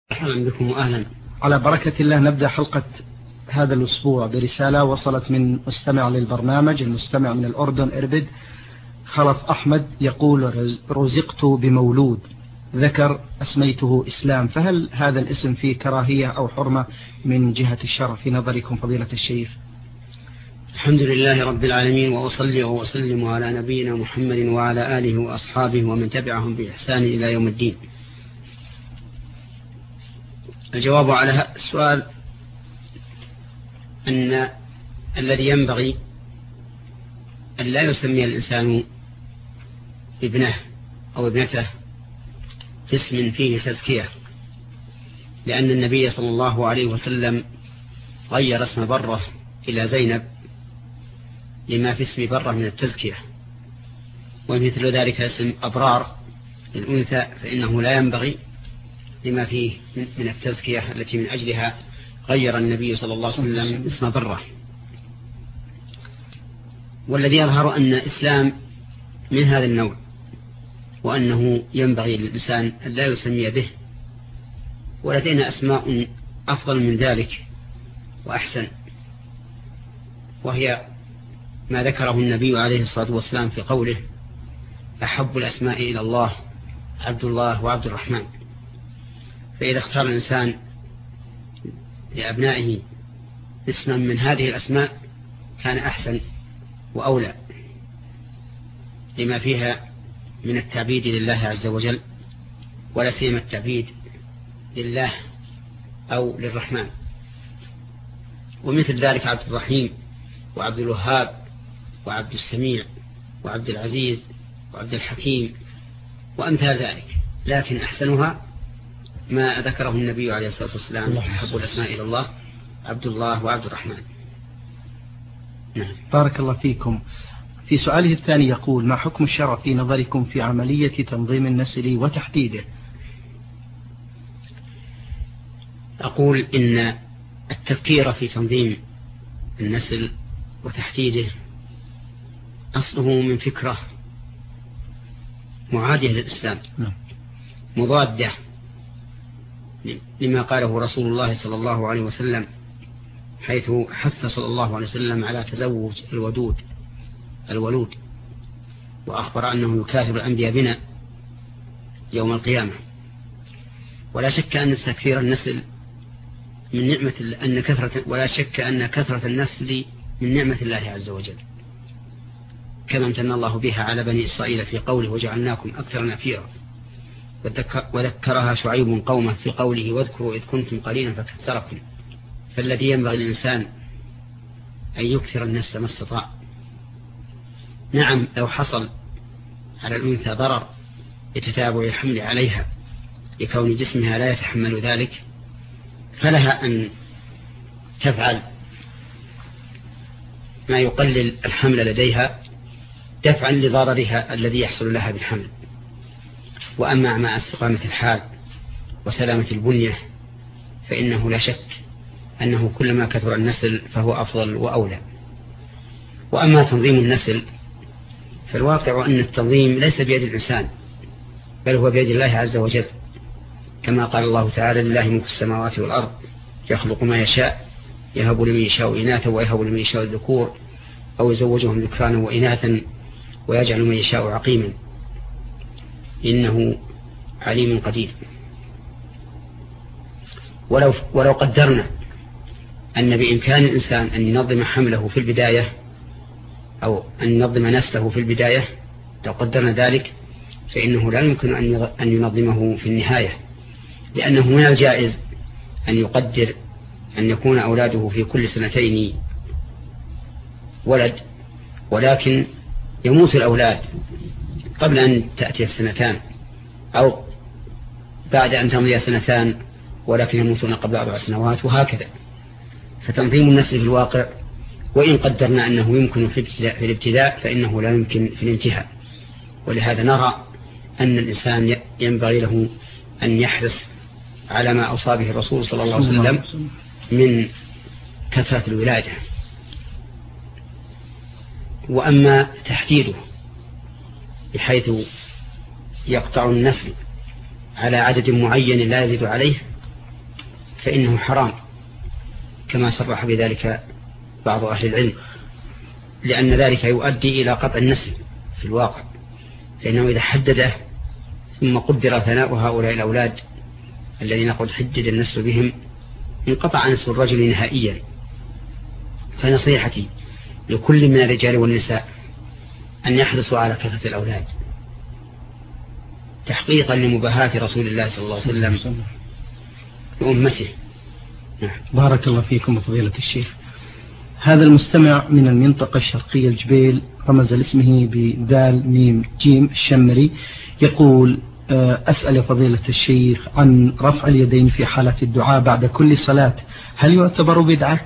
أهلا بكم وأهلا. على بركة الله نبدأ حلقة هذا الأسبوع برسالة وصلت من مستمع للبرنامج، المستمع من الأردن إربد خلف أحمد، يقول: رزقت بمولود ذكر أسميته إسلام، فهل هذا الاسم فيه كراهية أو حرمة من جهة الشرع في نظركم فضيلة الشيخ؟ الحمد لله رب العالمين، وأصلي وأسلم على نبينا محمد وعلى آله وأصحابه ومن تبعهم بإحسان إلى يوم الدين. الجواب على السؤال أن الذي ينبغي أن لا يسمي الإنسان ابنه أو ابنته باسم فيه تزكية، لأن النبي صلى الله عليه وسلم غير اسم بره إلى زينب لما في اسم بره من التزكية، ومثل ذلك اسم أبرار للأنثى فإنه لا ينبغي لما فيه من التزكية التي من أجلها غير النبي صلى الله عليه وسلم اسم بره. والذي يظهر أن الإسلام من هذا النوع، وأنه ينبغي للإنسان أن لا يسمي به، ولدينا أسماء أفضل من ذلك وأحسن، وهي ما ذكره النبي عليه الصلاة والسلام في قوله: أحب الأسماء إلى الله عبد الله وعبد الرحمن. فإذا اختار الإنسان لأبنائه اسما من هذه الأسماء كان أحسن وأولى، لما فيها من التعبيد لله عز وجل، ولا سيما التعبيد لله أو للرحمن. ومثل ذلك عبد الرحيم وعبد الوهاب وعبد السميع وعبد العزيز وعبد الحكيم وأمثال ذلك، لكن أحسنها ما ذكره النبي عليه الصلاة والسلام: أحب الأسماء إلى الله عبد الله وعبد الرحمن. نعم. بارك الله فيكم. في سؤاله الثاني يقول: ما حكم الشرع في نظركم في عملية تنظيم النسل وتحديده؟ أقول إن التفكير في تنظيم النسل وتحديده أصله من فكرة معادية للإسلام، مضادة لما قاله رسول الله صلى الله عليه وسلم، حيث حث صلى الله عليه وسلم على تزوج الولود، وأخبر أنه يكاثر الأنبياء بنا يوم القيامة. ولا شك أن تكثير النسل من نعمة، ولا شك أن كثرة النسل من نعمة الله عز وجل، كما امتن الله بها على بني إسرائيل في قوله: وجعلناكم أكثر نفيرا. وذكرها شعيب قومه في قوله: واذكروا إذ كنتم قليلا فكثركم. فالذي ينبغي للإنسان أن يكثر النسل ما استطاع. نعم، لو حصل على الأنثى ضرر بتتابع الحمل عليها لكون جسمها لا يتحمل ذلك، فلها أن تفعل ما يقلل الحمل لديها دفعا لضررها الذي يحصل لها بالحمل. وأما مع استقامة الحال وسلامة البنية فإنه لا شك أنه كلما كثر النسل فهو أفضل وأولى. وأما تنظيم النسل فالواقع أن التنظيم ليس بيد الإنسان، بل هو بيد الله عز وجل، كما قال الله تعالى: لله ملك السماوات والأرض يخلق ما يشاء يهب لمن يشاء إناثا ويهب لمن يشاء الذكور أو يزوجهم ذكرانا وإناثا ويجعل من يشاء عقيما إنه عليم قدير. ولو قدرنا أن بإمكان الإنسان أن ينظم حمله في البداية أو أن ينظم نسله في البداية، لو قدرنا ذلك فإنه لا يمكن أن ينظمه في النهاية، لأنه من الجائز أن يقدر أن يكون أولاده في كل 2 سنين ولد، ولكن يموت الأولاد قبل أن تأتي 2 سنين، أو بعد أن تمضي 2 سنين ولكن يموتون قبل 4 سنوات، وهكذا. فتنظيم النسل في الواقع وإن قدرنا أنه يمكن في الابتداء فإنه لا يمكن في الانتهاء. ولهذا نرى أن الإنسان ينبغي له أن يحرص على ما أوصى به الرسول صلى الله عليه وسلم من كثرة الولادة. وأما تحديده بحيث يقطع النسل على عدد معين لا يزيد عليه، فإنه حرام كما صرح بذلك بعض أهل العلم، لأن ذلك يؤدي إلى قطع النسل في الواقع، فإنه إذا حدده ثم قدر ثناء هؤلاء الأولاد الذين قد حدد النسل بهم انقطع نسل الرجل نهائيا. فنصيحتي لكل من الرجال والنساء أن يحرصوا على كثرة الأولاد تحقيقا لمباهاة رسول الله صلى الله عليه وسلم وأمته. بارك الله فيكم فضيلة الشيخ. هذا المستمع من المنطقة الشرقية الجبيل رمز لاسمه بدال ميم جيم الشمري، يقول أسأل يا فضيلة الشيخ عن رفع اليدين في حالة الدعاء بعد كل صلاة، هل يعتبر بدعة؟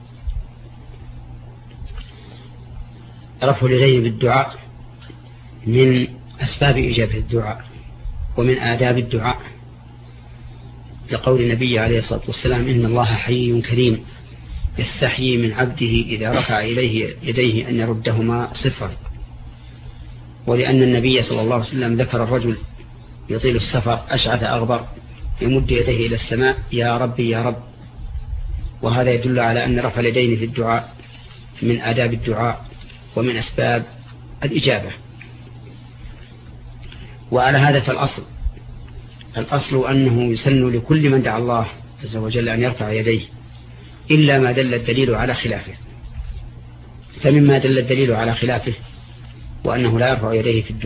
رفع اليدين بالدعاء من أسباب إجابة الدعاء ومن آداب الدعاء، لقول النبي عليه الصلاة والسلام: إن الله حي كريم يستحيي من عبده إذا رفع إليه يديه أن يردهما صفرا. ولأن النبي صلى الله عليه وسلم ذكر الرجل يطيل السفر أشعث أغبر يمد يديه إلى السماء: يا ربي يا رب. وهذا يدل على أن رفع اليدين في الدعاء من آداب الدعاء ومن أسباب الإجابة. وعلى هذا فالأصل أنه يسن لكل من دعا الله عز وجل أن يرفع يديه، إلا ما دل الدليل على خلافه. فمما دل الدليل على خلافه وأنه لا يرفع يديه في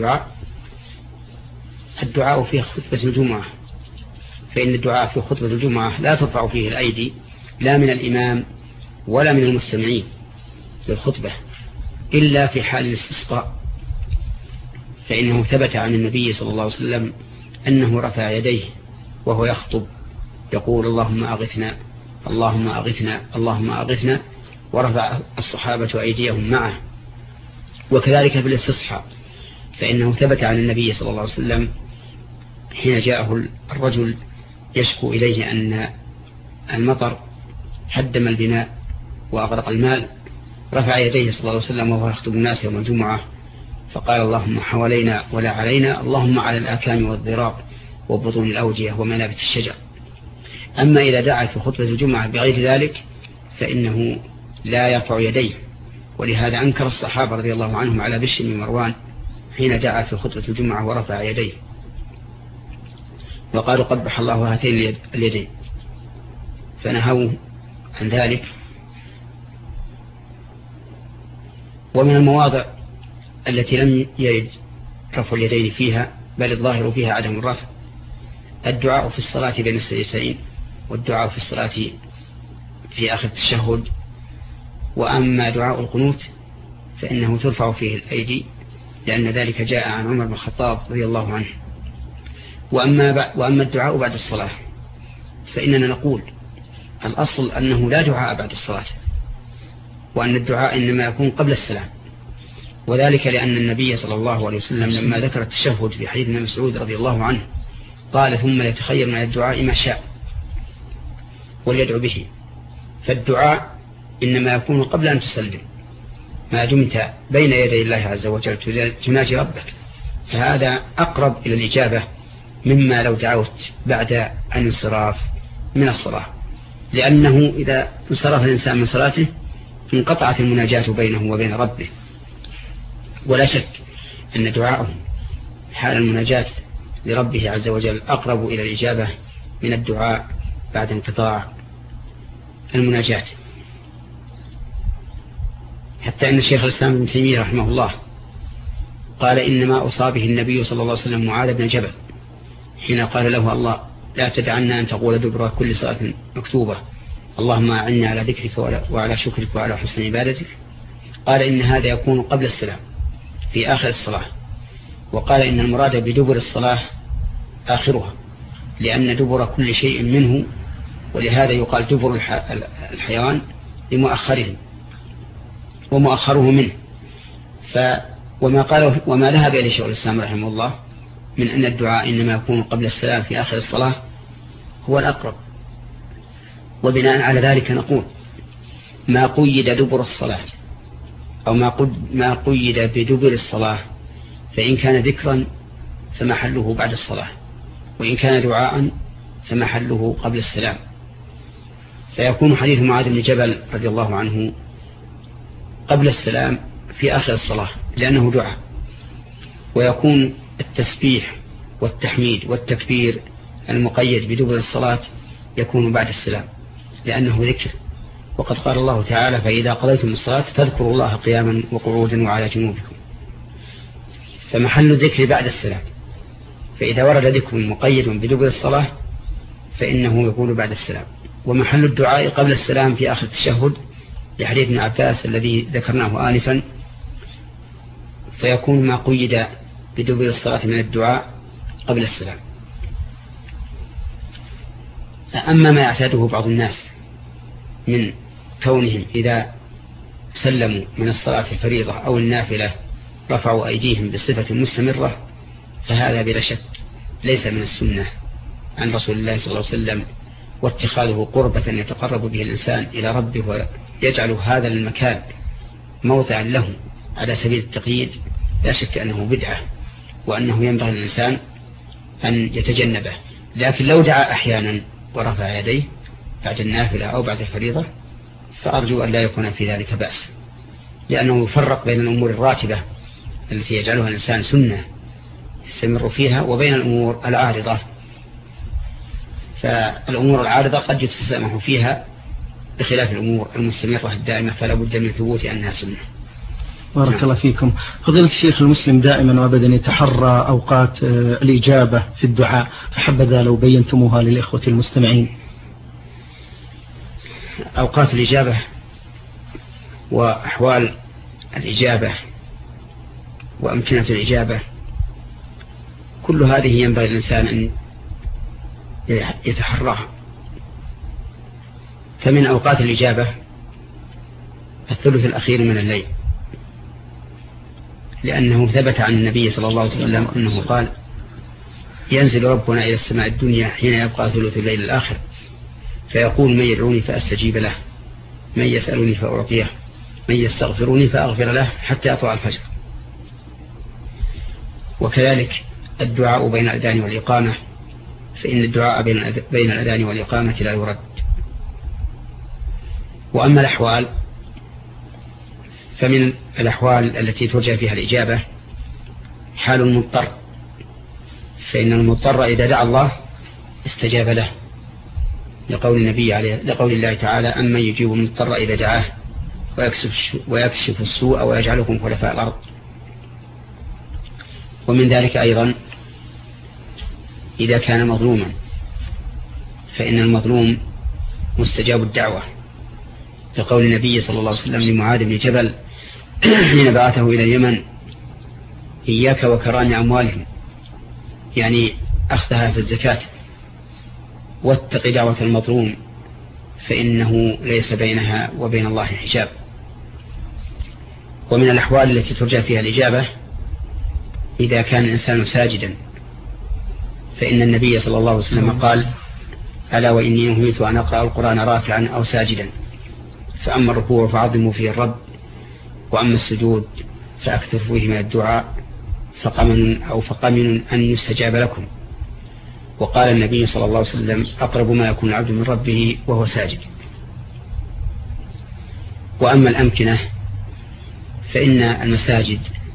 الدعاء في خطبة الجمعة، فإن الدعاء في خطبة الجمعة لا ترفع فيه الأيدي لا من الإمام ولا من المستمعين للخطبة إلا في حال الاستسقاء، فإنه ثبت عن النبي صلى الله عليه وسلم أنه رفع يديه وهو يخطب يقول: اللهم أغثنا اللهم أغثنا اللهم أغثنا، ورفع الصحابة أيديهم معه. وكذلك في الاستصحاء، فإنه ثبت عن النبي صلى الله عليه وسلم حين جاءه الرجل يشكو إليه أن المطر هدم البناء وأغرق المال، رفع يديه صلى الله عليه وسلم وهو يخطب الناس يوم الجمعة فقال: اللهم حوالينا ولا علينا، اللهم على الآكام والضراب وبطون الأودية ومنابت الشجر. أما إذا دعا في خطبة الجمعة بغير ذلك فإنه لا يرفع يديه. ولهذا أنكر الصحابة رضي الله عنهم على بشر بن مروان حين دعا في خطبة الجمعة ورفع يديه، وقالوا: قبح الله هاتين اليدين، فنهوا عن ذلك. ومن المواضع التي لم يرد رفع اليدين فيها بل الظاهر فيها عدم الرفع الدعاء في الصلاة بين السجدتين، والدعاء في الصلاة في آخر التشهد. وأما دعاء القنوت فإنه ترفع فيه الأيدي، لأن ذلك جاء عن عمر بن الخطاب رضي الله عنه. وأما الدعاء بعد الصلاة فإننا نقول الأصل أنه لا دعاء بعد الصلاة، وأن الدعاء إنما يكون قبل السلام، وذلك لأن النبي صلى الله عليه وسلم لما ذكر التشهد في حديث ابن مسعود رضي الله عنه قال: ثم يتخير من الدعاء ما شاء وليدعو به. فالدعاء إنما يكون قبل أن تسلم، ما دمت بين يدي الله عز وجل تناجي ربك، فهذا أقرب إلى الإجابة مما لو دعوت بعد الانصراف من الصلاة، لأنه إذا انصرف الإنسان من صلاته انقطعت المناجاة بينه وبين ربه. ولا شك أن دعاءه حال المناجاة لربه عز وجل أقرب إلى الإجابة من الدعاء بعد انقطاع المناجاة. حتى أن الشيخ الإسلام ابن تيمية رحمه الله قال: إنما أصابه النبي صلى الله عليه وسلم معاذ بن جبل حين قال له: الله لا تدعنا أن تقول دبر كل صلاة مكتوبة اللهم أعني على ذكرك وعلى شكرك وعلى حسن عبادتك. قال: إن هذا يكون قبل السلام في آخر الصلاة. وقال: إن المراد بدبر الصلاة آخرها، لأن دبر كل شيء منه، ولهذا يقال دبر الحيوان لمؤخره ومؤخره منه. وما ذهب إليه شيخ الإسلام رحمه الله من أن الدعاء إنما يكون قبل السلام في آخر الصلاة هو الأقرب. وبناء على ذلك نقول: ما قيد دبر الصلاة أو ما قيد بدبر الصلاة فإن كان ذكرا فمحله بعد الصلاة، وإن كان دعاء فمحله قبل السلام. فيكون حديث معاذ بن جبل رضي الله عنه قبل السلام في آخر الصلاة لأنه دعاء، ويكون التسبيح والتحميد والتكبير المقيد بدبر الصلاة يكون بعد السلام لأنه ذكر، وقد قال الله تعالى: فإذا قضيتم الصلاة فاذكروا الله قياما وقعودا وعلى جنوبكم. فمحل الذكر بعد السلام، فإذا ورد ذكر مقيد بدبر الصلاة فإنه يكون بعد السلام. ومحل الدعاء قبل السلام في آخر التشهد لحديث ابن عباس الذي ذكرناه آنفا، فيكون ما قيد بدبر الصلاة من الدعاء قبل السلام. أما ما يعتاده بعض الناس من كونهم إذا سلموا من الصلاة الفريضة أو النافلة رفعوا أيديهم بصفة مستمرة، فهذا بلا شك ليس من السنة عن رسول الله صلى الله عليه وسلم، واتخاذه قربة يتقرب به الإنسان إلى ربه ويجعل هذا المكان موضعا له على سبيل التقييد، لا شك أنه بدعة وأنه ينبغي للإنسان أن يتجنبه. لكن لو دعا أحيانا ورفع يديه بعد النافلة أو بعد الفريضة فأرجو أن لا يكون في ذلك بأس، لأنه يفرق بين الأمور الراتبة التي يجعلها الإنسان سنة يستمر فيها وبين الأمور العارضة. فالأمور العارضة قد يتسامح فيها بخلاف الأمور المستمرة الدائمة، فلا بد من ثبوت أنها سنة. بارك الله فيكم. فضيلة الشيخ، المسلم دائما وابدا يتحرى أوقات الإجابة في الدعاء، فحبذا لو بينتموها للإخوة المستمعين. أوقات الإجابة وأحوال الإجابة وأمكنة الإجابة كل هذه ينبغي الإنسان أن يتحراها. فمن أوقات الإجابة الثلث الأخير من الليل، لأنه ثبت عن النبي صلى الله عليه وسلم أنه قال: ينزل ربنا إلى السماء الدنيا حين يبقى ثلث الليل الآخر فيقول: من يدعوني فأستجيب له، من يسألني فأعطيه، من يستغفرني فأغفر له، حتى يطلع الفجر. وكذلك الدعاء بين الأذان والإقامة، فإن الدعاء بين الأذان والإقامة لا يرد. وأما الأحوال فمن الأحوال التي ترجى فيها الإجابة حال المضطر، فإن المضطر إذا دعا الله استجاب له، لقول الله تعالى: أمن يجيب المضطر إذا دعاه ويكشف السوء ويجعلكم خلفاء الأرض. ومن ذلك أيضا إذا كان مظلوما، فإن المظلوم مستجاب الدعوة، لقول النبي صلى الله عليه وسلم لمعاذ بن جبل حين بعثه إلى اليمن: إياك وكرام أموالهم، يعني أخذها في الزكاة، واتق دعوة المظلوم فإنه ليس بينها وبين الله حجاب. ومن الأحوال التي ترجى فيها الإجابة إذا كان الإنسان ساجدا، فإن النبي صلى الله عليه وسلم قال: ألا وإني نهيت أن أقرأ القرآن راكعا أو ساجدا، فأما الركوع فعظموا فيه الرب، وأما السجود فأكثر فيه من الدعاء فقمن أن يستجاب لكم. وقال النبي صلى الله عليه وسلم: أقرب ما يكون العبد من ربه وهو ساجد. وأما الأمكنة فإن المساجد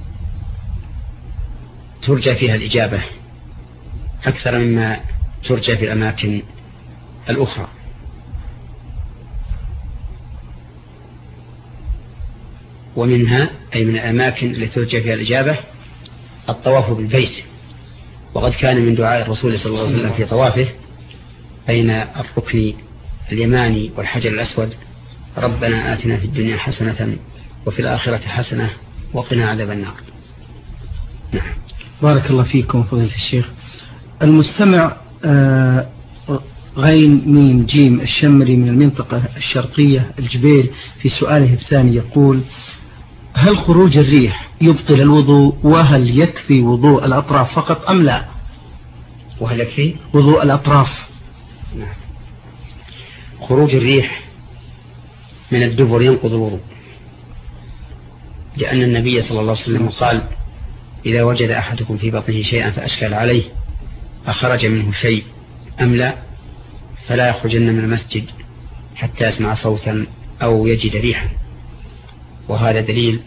ترجى فيها الإجابة أكثر مما ترجى في الأماكن الأخرى. ومنها أي من الأماكن التي ترجى فيها الإجابة الطواف بالبيت، وقد كان من دعاء الرسول صلى الله عليه وسلم في طوافه بين الركن اليماني والحجر الأسود: ربنا آتنا في الدنيا حسنة وفي الآخرة حسنة وقنا عذاب النار. نعم. بارك الله فيكم فضيلة الشيخ. المستمع غين ميم جيم الشمري من المنطقة الشرقية الجبيل في سؤاله الثاني يقول: هل خروج الريح يبطل الوضوء، وهل يكفي وضوء الأطراف فقط أم لا؟ وهل يكفي وضوء الأطراف؟ نعم. خروج الريح من الدبر ينقض الوضوء، لأن النبي صلى الله عليه وسلم قال: إذا وجد أحدكم في بطنه شيئا فأشكل عليه أخرج منه شيء أم لا، فلا يخرجن من المسجد حتى يسمع صوتا أو يجد ريحا، وهذا دليل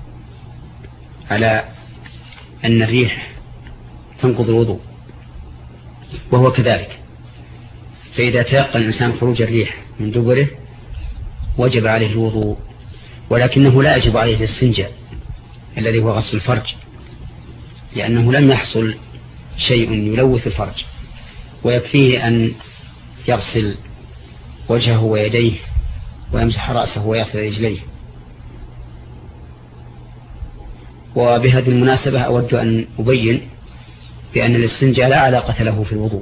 على أن الريح تنقض الوضوء، وهو كذلك. فإذا تيقن الإنسان خروج الريح من دبره وجب عليه الوضوء، ولكنه لا يجب عليه الاستنجاء الذي هو غسل الفرج، لأنه لم يحصل شيء يلوث الفرج، ويكفيه أن يغسل وجهه ويديه ويمسح رأسه ويغسل رجليه. وبهذه المناسبة أود أن أبين بأن الاستنجاء لا علاقة له في الوضوء،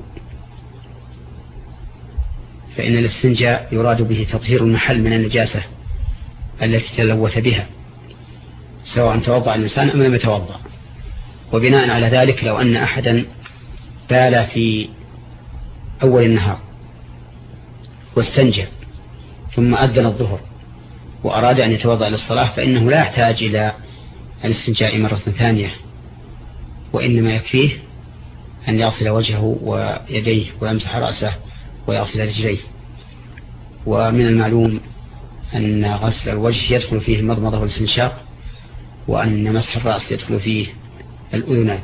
فإن الاستنجاء يراد به تطهير المحل من النجاسة التي تلوث بها، سواء توضأ الإنسان أم لم يتوضأ. وبناء على ذلك لو أن أحدا بال في أول النهار واستنجى ثم أذن الظهر وأراد أن يتوضأ للصلاة، فإنه لا يحتاج إلى الاستنجاء مرة ثانية، وإنما يكفيه أن يغسل وجهه ويديه ويمسح رأسه ويغسل رجليه. ومن المعلوم أن غسل الوجه يدخل فيه المضمضة والاستنشاق، وأن مسح الرأس يدخل فيه الأذنان.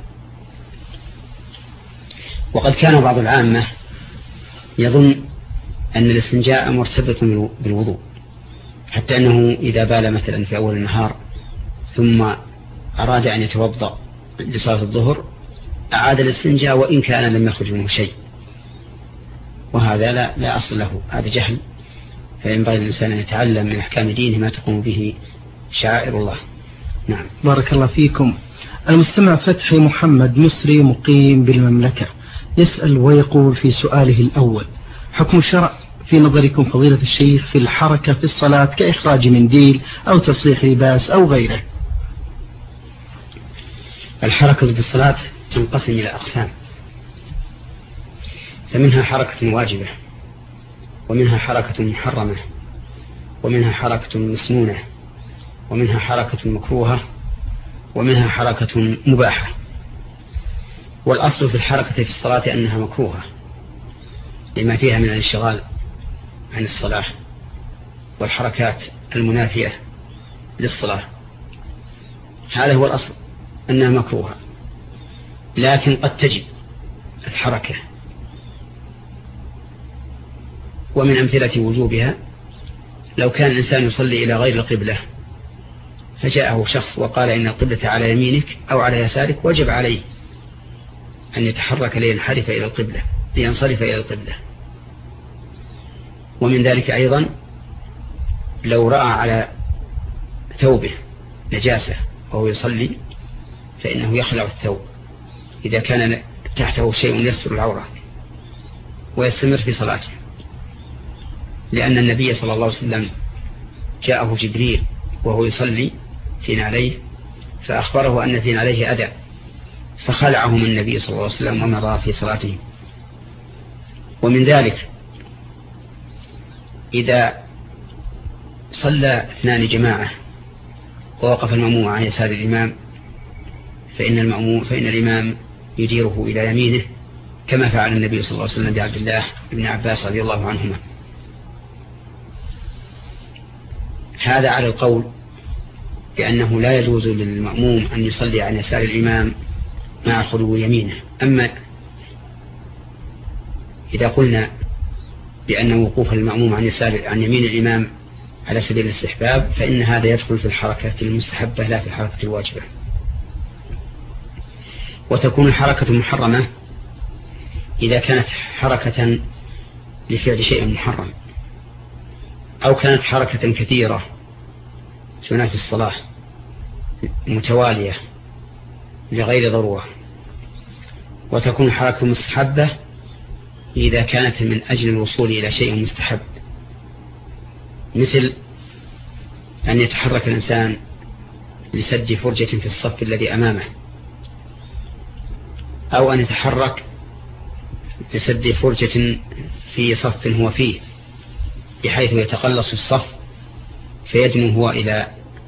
وقد كان بعض العامة يظن أن الاستنجاء مرتبط بالوضوء، حتى أنه إذا بال مثلا في أول النهار ثم أراد أن يتوضأ لصلاة الظهر أعاد الاستنجاء وإن كان لم يخرج منه شيء، وهذا لا أصل له، هذا جهل. فينبغي الإنسان أن يتعلم من أحكام دينه ما تقوم به شعائر الله. نعم. بارك الله فيكم. المستمع فتحي محمد مصري مقيم بالمملكة يسأل ويقول في سؤاله الأول: حكم الشرع في نظركم فضيلة الشيخ في الحركة في الصلاة كإخراج منديل أو تصريح لباس أو غيره؟ الحركة في الصلاة تنقسم إلى أقسام، فمنها حركة واجبة، ومنها حركة محرمة، ومنها حركة مسنونة، ومنها حركة مكروهة، ومنها حركة مباحة. والأصل في الحركة في الصلاة أنها مكروهة لما فيها من الانشغال عن الصلاة والحركات المنافية للصلاة. هذا هو الأصل، أنها مكروهة، لكن قد تجب الحركة. ومن أمثلة وجوبها لو كان الإنسان يصلي إلى غير القبلة فجاءه شخص وقال إن القبلة على يمينك أو على يسارك، وجب عليه أن يتحرك لينحرف إلى القبلة، لينصرف إلى القبلة. ومن ذلك أيضا لو رأى على ثوبه نجاسة وهو يصلي فإنه يخلع الثوب إذا كان تحته شيء يستر العورة ويستمر في صلاته، لأن النبي صلى الله عليه وسلم جاءه جبريل وهو يصلي في نعليه فأخبره أن في نعليه أذى، فخلعهم النبي صلى الله عليه وسلم ومضى في صلاته. ومن ذلك إذا صلى اثنان جماعة ووقف المأموم عن يسار الإمام فإن الإمام يديره إلى يمينه، كما فعل النبي صلى الله عليه وسلم بعبد الله بن عباس رضي الله عنهما. هذا على القول بأنه لا يجوز للمأموم أن يصلي عن يسار الإمام مع خلو يمينه. أما إذا قلنا بأن وقوف المأموم عن يمين الإمام على سبيل الاستحباب فإن هذا يدخل في الحركة المستحبة لا في الحركة الواجبة. وتكون الحركة محرمة إذا كانت حركة لفعل شيء محرم، أو كانت حركة كثيرة تنافي الصلاة متوالية لغير ضرورة. وتكون الحركة مستحبة إذا كانت من أجل الوصول إلى شيء مستحب، مثل أن يتحرك الإنسان لسد فرجة في الصف الذي أمامه، أو أن يتحرك لسد فرجة في صف هو فيه بحيث يتقلص الصف فيدنو هو إلى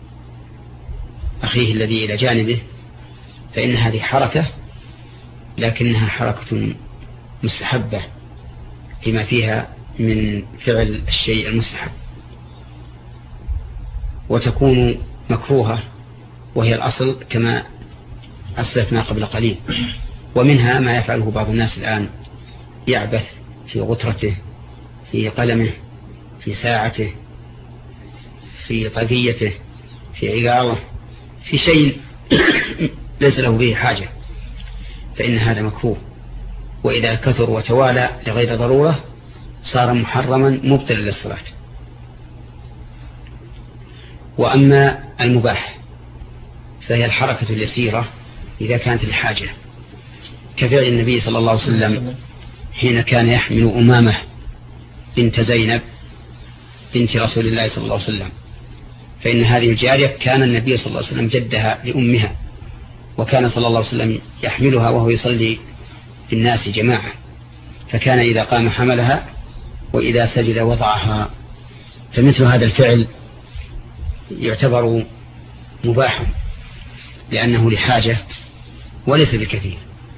أخيه الذي إلى جانبه، فإن هذه حركة لكنها حركة مستحبة لما فيها من فعل الشيء المستحب، وتكون مكروهة وهي الأصل كما أسلفنا قبل قليل. ومنها ما يفعله بعض الناس الآن، يعبث في غترته، في قلمه، في ساعته، في طاقيته، في عقاله، في شيء ليس له به حاجة، فإن هذا مكروه، وإذا كثر وتوالى لغير ضرورة صار محرما مبطلا للصلاة. وأما المباح فهي الحركة اليسيرة إذا كانت الحاجة، كفعل النبي صلى الله عليه وسلم حين كان يحمل أمامة بنت زينب بنت رسول الله صلى الله عليه وسلم، فإن هذه الجارية كان النبي صلى الله عليه وسلم جدها لأمها، وكان صلى الله عليه وسلم يحملها وهو يصلي بالناس جماعة، فكان إذا قام حملها وإذا سجد وضعها. فمثل هذا الفعل يعتبر مباحا لأنه لحاجة وليس بالكثير.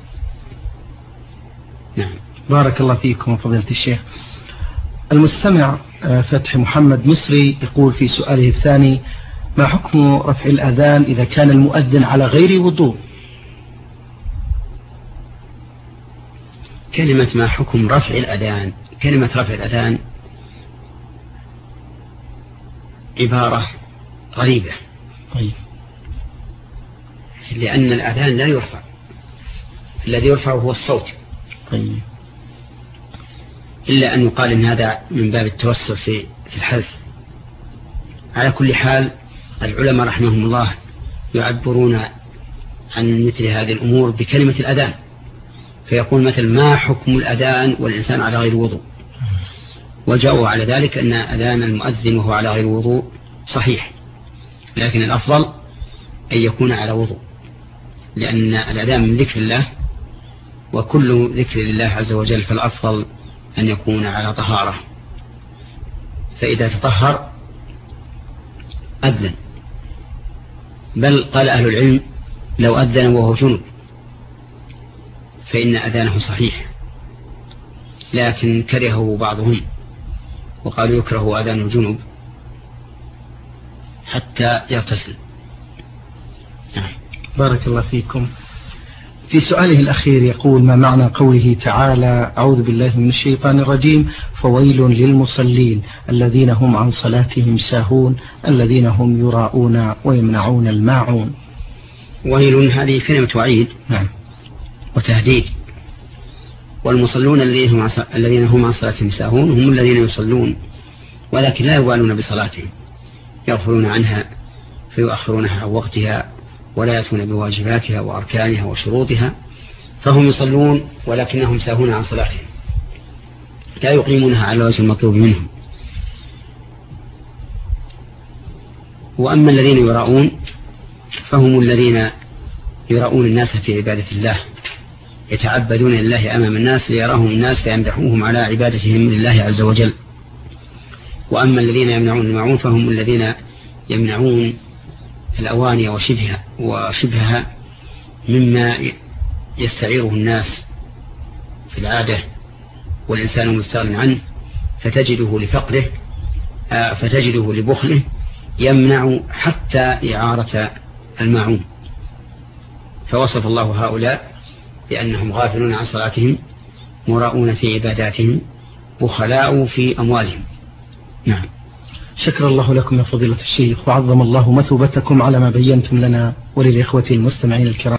نعم. بارك الله فيكم فضيلة الشيخ. المستمع فتح محمد مصري يقول في سؤاله الثاني: ما حكم رفع الأذان إذا كان المؤذن على غير وضوء؟ كلمة ما حكم رفع الأذان، كلمة رفع الأذان عبارة غريبة، لأن الأذان لا يرفع، الذي يرفع هو الصوت، إلا أن يقال إن هذا من باب التوسع في الحذف. على كل حال العلماء رحمهم الله يعبرون عن مثل هذه الأمور بكلمة الأذان، فيقول مثل ما حكم الأذان والإنسان على غير وضوء، وجاءوا على ذلك أن أذان المؤذن وهو على غير وضوء صحيح، لكن الأفضل أن يكون على وضوء، لأن الأذان من ذكر الله، وكل ذكر لله عز وجل فالأفضل أن يكون على طهارة، فإذا تطهر أذن. بل قال أهل العلم لو أذن وهو جنب فإن أذانه صحيح، لكن كرهه بعضهم وقالوا يكره أذان الجنب حتى يغتسل. بارك الله فيكم. في سؤاله الأخير يقول: ما معنى قوله تعالى: أعوذ بالله من الشيطان الرجيم، فويل للمصلين الذين هم عن صلاتهم ساهون الذين هم يراءون ويمنعون الماعون؟ ويل هذه كلمة وعيد وتهديد، والمصلون الذين هم عن صلاتهم ساهون هم الذين يصلون ولكن لا يبالون بصلاتهم، يغفلون عنها فيؤخرونها عن وقتها ولا يأتون بواجباتها وأركانها وشروطها، فهم يصلون ولكنهم ساهون عن صلاتهم، لا يقيمونها على وجه المطلوب منهم. وأما الذين يراؤون فهم الذين يراؤون الناس في عبادة الله، يتعبدون لله أمام الناس ليراهم الناس فيمدحوهم على عبادتهم لله عز وجل. وأما الذين يمنعون الماعون فهم الذين يمنعون الأواني وشبهها مما يستعيره الناس في العادة والإنسان مستغن عنه، فتجده لفقره فتجده لبخله يمنع حتى إعارة الماعون. فوصف الله هؤلاء بأنهم غافلون عن صلاتهم مراؤون في عباداتهم بخلاء في أموالهم. نعم. شكر الله لكم يا فضيلة الشيخ، وعظم الله مثوبتكم على ما بينتم لنا وللإخوة المستمعين الكرام.